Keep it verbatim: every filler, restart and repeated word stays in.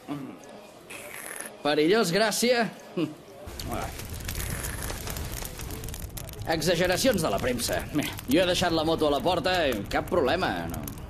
Perillós, Gràcia. Exageracions de la premsa. Jo he deixat la moto a la porta i cap problema. No,